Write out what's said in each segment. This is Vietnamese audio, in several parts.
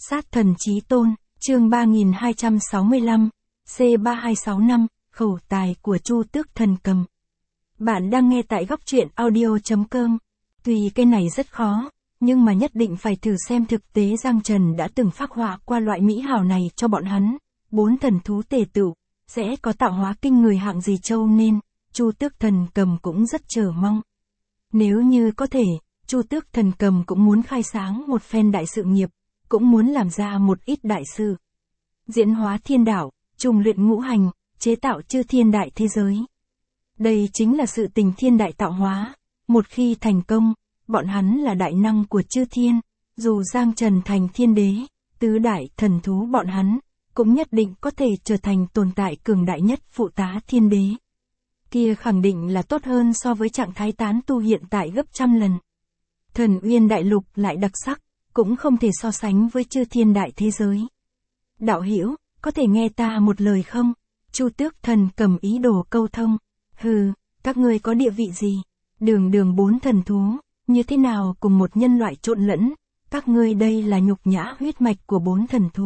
Sát thần chí tôn, chương 3265, C3265, khẩu tài của Chu Tước Thần Cầm. Bạn đang nghe tại góc truyện audio.com. Tuy cái này rất khó, nhưng mà nhất định phải thử xem thực tế Giang Trần đã từng phác họa qua loại mỹ hảo này cho bọn hắn. 4 thần thú tề tựu, sẽ có tạo hóa kinh người hạng gì châu nên, Chu Tước Thần Cầm cũng rất chờ mong. Nếu như có thể, Chu Tước Thần Cầm cũng muốn khai sáng một phen đại sự nghiệp, cũng muốn làm ra một ít đại sự. Diễn hóa thiên đạo, trùng luyện ngũ hành, chế tạo chư thiên đại thế giới. Đây chính là sự tình thiên đại tạo hóa, một khi thành công, bọn hắn là đại năng của chư thiên, dù Giang Trần thành thiên đế, tứ đại thần thú bọn hắn, cũng nhất định có thể trở thành tồn tại cường đại nhất phụ tá thiên đế. Kia khẳng định là tốt hơn so với trạng thái tán tu hiện tại gấp trăm lần. Thần Uyên Đại Lục lại đặc sắc, cũng không thể so sánh với chư thiên đại thế giới. Đạo hữu, có thể nghe ta một lời không? Chu Tước Thần Cầm ý đồ câu thông. Hừ, các ngươi có địa vị gì? Đường 4 thần thú, như thế nào cùng một nhân loại trộn lẫn? Các ngươi đây là nhục nhã huyết mạch của 4 thần thú.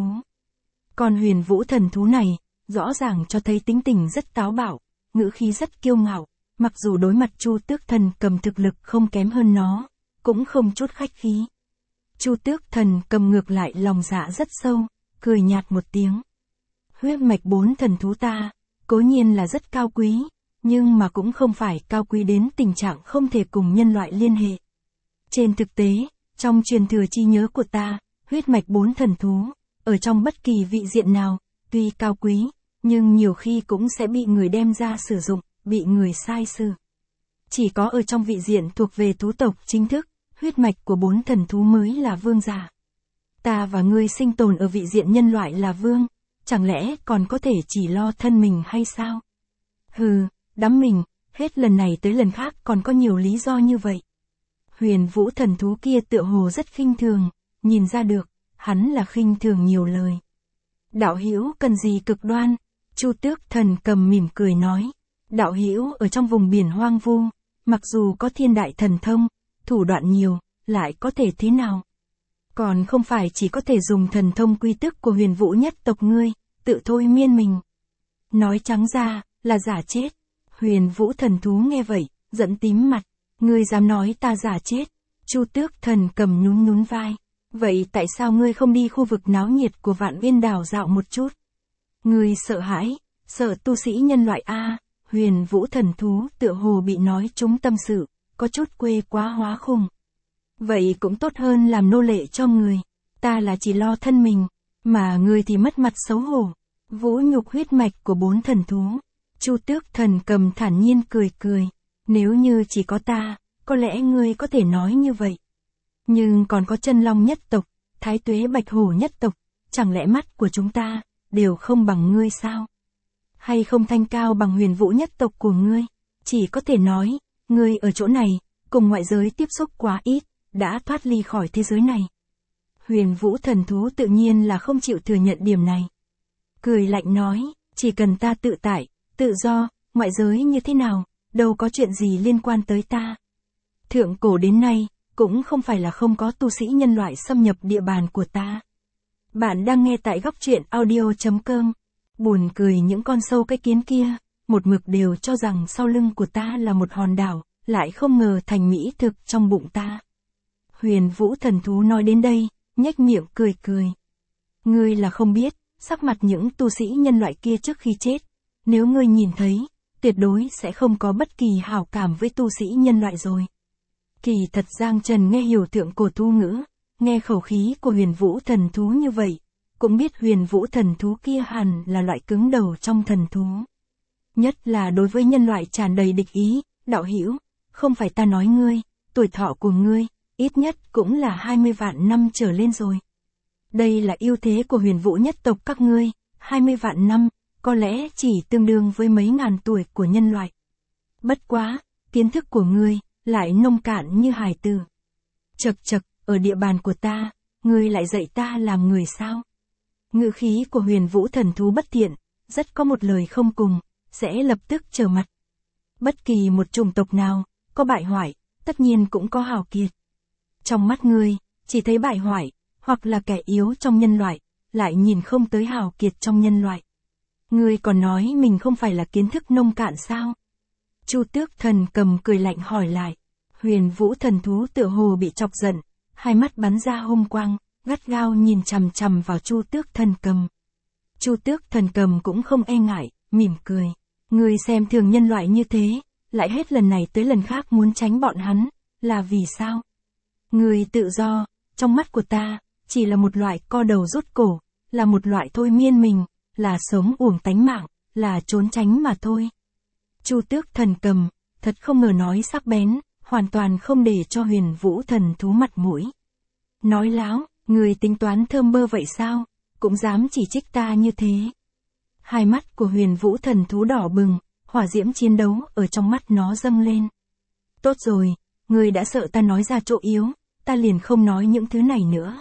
Còn Huyền Vũ thần thú này, rõ ràng cho thấy tính tình rất táo bạo, ngữ khí rất kiêu ngạo, mặc dù đối mặt Chu Tước Thần Cầm thực lực không kém hơn nó, cũng không chút khách khí. Chu Tước Thần Cầm ngược lại lòng dạ rất sâu, cười nhạt một tiếng. Huyết mạch 4 thần thú ta, cố nhiên là rất cao quý, nhưng mà cũng không phải cao quý đến tình trạng không thể cùng nhân loại liên hệ. Trên thực tế, trong truyền thừa chi nhớ của ta, huyết mạch 4 thần thú, ở trong bất kỳ vị diện nào, tuy cao quý, nhưng nhiều khi cũng sẽ bị người đem ra sử dụng, bị người sai sử. Chỉ có ở trong vị diện thuộc về thú tộc chính thức, huyết mạch của 4 thần thú mới là vương giả. Ta và ngươi sinh tồn ở vị diện nhân loại là vương, chẳng lẽ còn có thể chỉ lo thân mình hay sao? Hừ, đắm mình, hết lần này tới lần khác còn có nhiều lý do như vậy. Huyền Vũ thần thú kia tựa hồ rất khinh thường, nhìn ra được, hắn là khinh thường nhiều lời. Đạo hữu cần gì cực đoan? Chu Tước Thần Cầm mỉm cười nói. Đạo hữu ở trong vùng biển hoang vu, mặc dù có thiên đại thần thông, thủ đoạn nhiều, lại có thể thế nào? Còn không phải chỉ có thể dùng thần thông quy tức của Huyền Vũ nhất tộc ngươi, tự thôi miên mình. Nói trắng ra, là giả chết. Huyền Vũ thần thú nghe vậy, giận tím mặt. Ngươi dám nói ta giả chết? Chu Tước Thần Cầm nhún vai. Vậy tại sao ngươi không đi khu vực náo nhiệt của Vạn Uyên Đảo dạo một chút? Ngươi sợ hãi, sợ tu sĩ nhân loại a? Huyền Vũ thần thú tựa hồ bị nói trúng tâm sự, có chút quê quá hóa khùng. Vậy cũng tốt hơn làm nô lệ cho người. Ta là chỉ lo thân mình, mà người thì mất mặt xấu hổ. Vũ nhục huyết mạch của 4 thần thú. Chu Tước Thần Cầm thản nhiên cười. Nếu như chỉ có ta, có lẽ ngươi có thể nói như vậy. Nhưng còn có Chân Long nhất tộc, Thái Tuế Bạch Hổ nhất tộc, chẳng lẽ mắt của chúng ta đều không bằng ngươi sao? Hay không thanh cao bằng Huyền Vũ nhất tộc của ngươi? Chỉ có thể nói, ngươi ở chỗ này, cùng ngoại giới tiếp xúc quá ít, đã thoát ly khỏi thế giới này. Huyền Vũ thần thú tự nhiên là không chịu thừa nhận điểm này. Cười lạnh nói, chỉ cần ta tự tại, tự do, ngoại giới như thế nào, đâu có chuyện gì liên quan tới ta. Thượng cổ đến nay, cũng không phải là không có tu sĩ nhân loại xâm nhập địa bàn của ta. Bạn đang nghe tại góc truyện audio.com. Buồn cười những con sâu cái kiến kia, một mực đều cho rằng sau lưng của ta là một hòn đảo, lại không ngờ thành mỹ thực trong bụng ta. Huyền Vũ thần thú nói đến đây, nhếch miệng cười. Ngươi là không biết, sắc mặt những tu sĩ nhân loại kia trước khi chết, nếu ngươi nhìn thấy, tuyệt đối sẽ không có bất kỳ hảo cảm với tu sĩ nhân loại rồi. Kỳ thật Giang Trần nghe hiểu thượng cổ tu ngữ, nghe khẩu khí của Huyền Vũ thần thú như vậy, cũng biết Huyền Vũ thần thú kia hẳn là loại cứng đầu trong thần thú. Nhất là đối với nhân loại tràn đầy địch ý. Đạo hữu, không phải ta nói ngươi, tuổi thọ của ngươi, ít nhất cũng là 20 vạn năm trở lên rồi. Đây là ưu thế của Huyền Vũ nhất tộc các ngươi, 20 vạn năm, có lẽ chỉ tương đương với mấy ngàn tuổi của nhân loại. Bất quá, kiến thức của ngươi, lại nông cạn như hài tử. Chậc, ở địa bàn của ta, ngươi lại dạy ta làm người sao? Ngữ khí của Huyền Vũ thần thú bất thiện, rất có một lời không cùng, sẽ lập tức trở mặt. Bất kỳ một chủng tộc nào, có bại hoại, tất nhiên cũng có hào kiệt. Trong mắt ngươi, chỉ thấy bại hoại, hoặc là kẻ yếu trong nhân loại, lại nhìn không tới hào kiệt trong nhân loại. Ngươi còn nói mình không phải là kiến thức nông cạn sao? Chu Tước Thần Cầm cười lạnh hỏi lại. Huyền Vũ thần thú tựa hồ bị chọc giận, hai mắt bắn ra hung quang, gắt gao nhìn chằm chằm vào Chu Tước Thần Cầm. Chu Tước Thần Cầm cũng không e ngại, mỉm cười. Ngươi xem thường nhân loại như thế, lại hết lần này tới lần khác muốn tránh bọn hắn, là vì sao? Ngươi tự do, trong mắt của ta, chỉ là một loại co đầu rút cổ, là một loại thôi miên mình, là sống uổng tánh mạng, là trốn tránh mà thôi. Chu Tước Thần Cầm, thật không ngờ nói sắc bén, hoàn toàn không để cho Huyền Vũ thần thú mặt mũi. Nói láo, người tính toán thơm bơ vậy sao, cũng dám chỉ trích ta như thế. Hai mắt của Huyền Vũ thần thú đỏ bừng, hỏa diễm chiến đấu ở trong mắt nó dâng lên. Tốt rồi, người đã sợ ta nói ra chỗ yếu, ta liền không nói những thứ này nữa.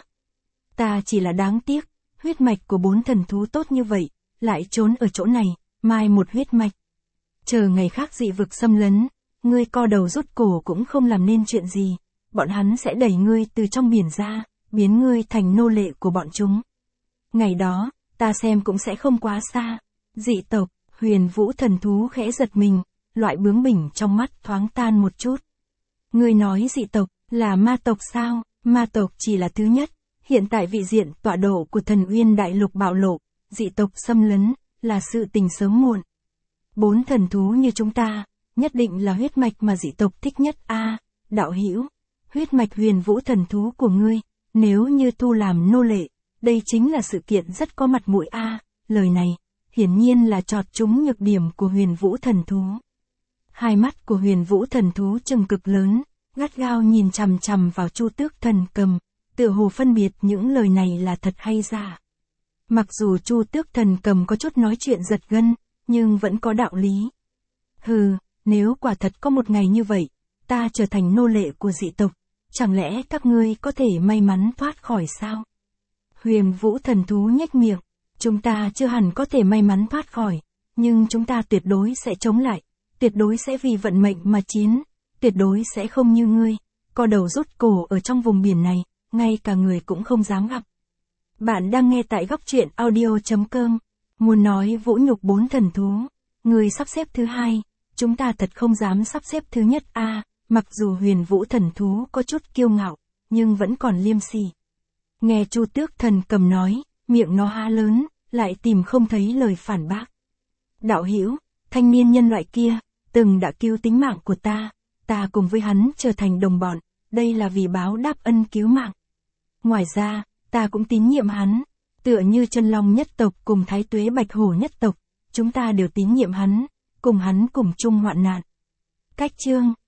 Ta chỉ là đáng tiếc, huyết mạch của 4 thần thú tốt như vậy, lại trốn ở chỗ này, mai một huyết mạch. Chờ ngày khác dị vực xâm lấn, ngươi co đầu rút cổ cũng không làm nên chuyện gì, bọn hắn sẽ đẩy ngươi từ trong biển ra, biến ngươi thành nô lệ của bọn chúng. Ngày đó, ta xem cũng sẽ không quá xa. Dị tộc, Huyền Vũ thần thú khẽ giật mình, loại bướng bỉnh trong mắt thoáng tan một chút. Ngươi nói dị tộc, là ma tộc sao? Ma tộc chỉ là thứ nhất, hiện tại vị diện tọa độ của Thần Uyên Đại Lục bạo lộ, dị tộc xâm lấn, là sự tình sớm muộn. 4 thần thú như chúng ta, nhất định là huyết mạch mà dị tộc thích nhất a. Đạo hữu, huyết mạch Huyền Vũ thần thú của ngươi, nếu như thu làm nô lệ, đây chính là sự kiện rất có mặt mũi a. Lời này, hiển nhiên là chọt trúng nhược điểm của Huyền Vũ thần thú. Hai mắt của Huyền Vũ thần thú trừng cực lớn, gắt gao nhìn chằm chằm vào Chu Tước Thần Cầm, tựa hồ phân biệt những lời này là thật hay giả. Mặc dù Chu Tước Thần Cầm có chút nói chuyện giật gân, nhưng vẫn có đạo lý. Hừ, nếu quả thật có một ngày như vậy, ta trở thành nô lệ của dị tộc, chẳng lẽ các ngươi có thể may mắn thoát khỏi sao? Huyền Vũ thần thú nhếch miệng, chúng ta chưa hẳn có thể may mắn thoát khỏi, nhưng chúng ta tuyệt đối sẽ chống lại, tuyệt đối sẽ vì vận mệnh mà chiến, tuyệt đối sẽ không như ngươi, co đầu rút cổ ở trong vùng biển này, ngay cả người cũng không dám gặp. Bạn đang nghe tại góc truyện audio.com. Muốn nói vũ nhục 4 thần thú, người sắp xếp thứ hai, chúng ta thật không dám sắp xếp thứ nhất a. Mặc dù Huyền Vũ thần thú có chút kiêu ngạo, nhưng vẫn còn liêm sỉ. Nghe Chu Tước Thần Cầm nói, miệng nó há lớn, lại tìm không thấy lời phản bác. Đạo hữu, thanh niên nhân loại kia, từng đã cứu tính mạng của ta cùng với hắn trở thành đồng bọn, đây là vì báo đáp ân cứu mạng. Ngoài ra, ta cũng tín nhiệm hắn, tựa như Chân Long nhất tộc cùng Thái Tuế Bạch Hổ nhất tộc, chúng ta đều tín nhiệm hắn cùng chung hoạn nạn. Cách chương